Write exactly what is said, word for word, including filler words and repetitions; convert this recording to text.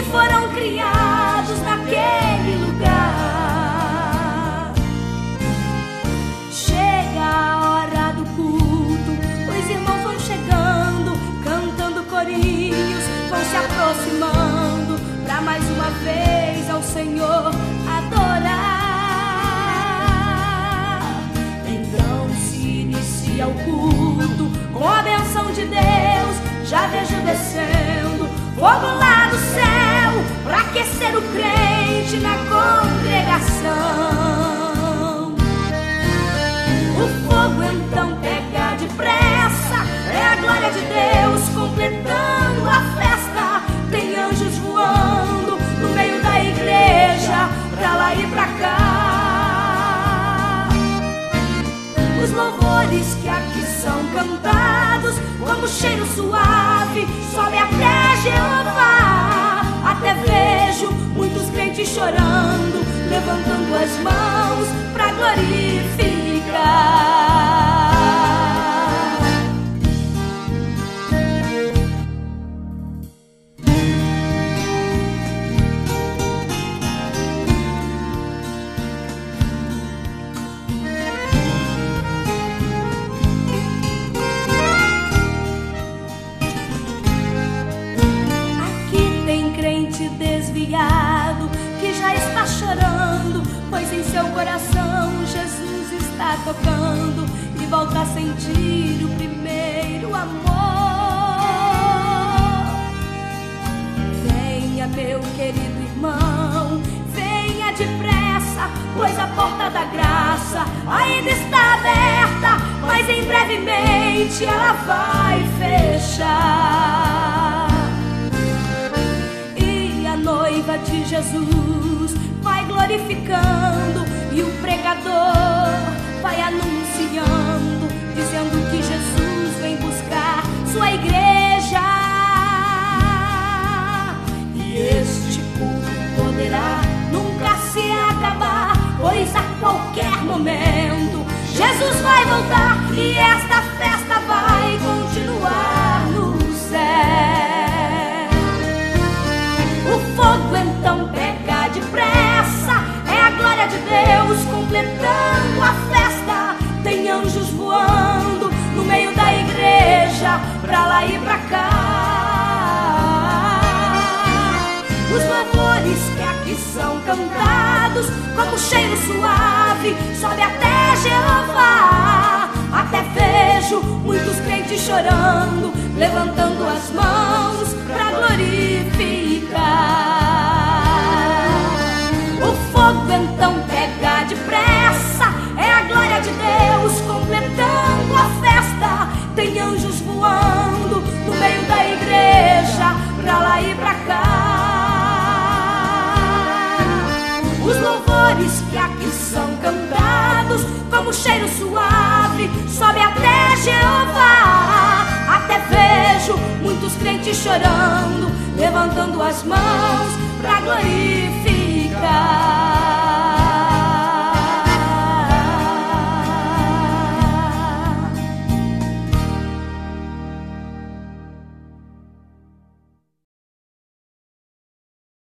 foram criados naquele lugar. Chega a hora do culto, os irmãos vão chegando, cantando corinhos, vão se aproximando pra mais uma vez ao Senhor adorar. Então se inicia o culto com a benção de Deus. Já vejo descendo fogo lá do céu pra aquecer o crente na congregação. O fogo então pega depressa, é a glória de Deus completando a festa. Tem anjos voando no meio da igreja, pra lá e pra cá. Os louvores que aqui são cantados, como cheiro suave, sobe até Jeová. Até vejo muitos crentes chorando, levantando as mãos pra glorificar. Desviado, que já está chorando, pois em seu coração Jesus está tocando e volta a sentir o primeiro amor. Venha, meu querido irmão, venha depressa, pois a porta da graça ainda está aberta, mas em brevemente ela vai fechar. Noiva de Jesus vai glorificando e o pregador vai anunciando, dizendo que Jesus vem buscar sua igreja. E este culto poderá nunca se acabar, pois a qualquer momento Jesus vai voltar e esta festa vai continuar no céu. O fogo então pega depressa, é a glória de Deus completando a festa. Tem anjos voando no meio da igreja, pra lá e pra cá. Os louvores que aqui são cantados, como cheiro suave, sobe até Jeová. Até vejo muitos crentes chorando, levantando as mãos pra glorificar. O fogo então pega depressa, é a glória de Deus completando a festa. Tem anjos voando no meio da igreja, pra lá e pra cá. Os louvores que aqui são cantados, como cheiro suave, sobe até Jeová. Até vejo muitos crentes chorando, levantando as mãos pra glorificar.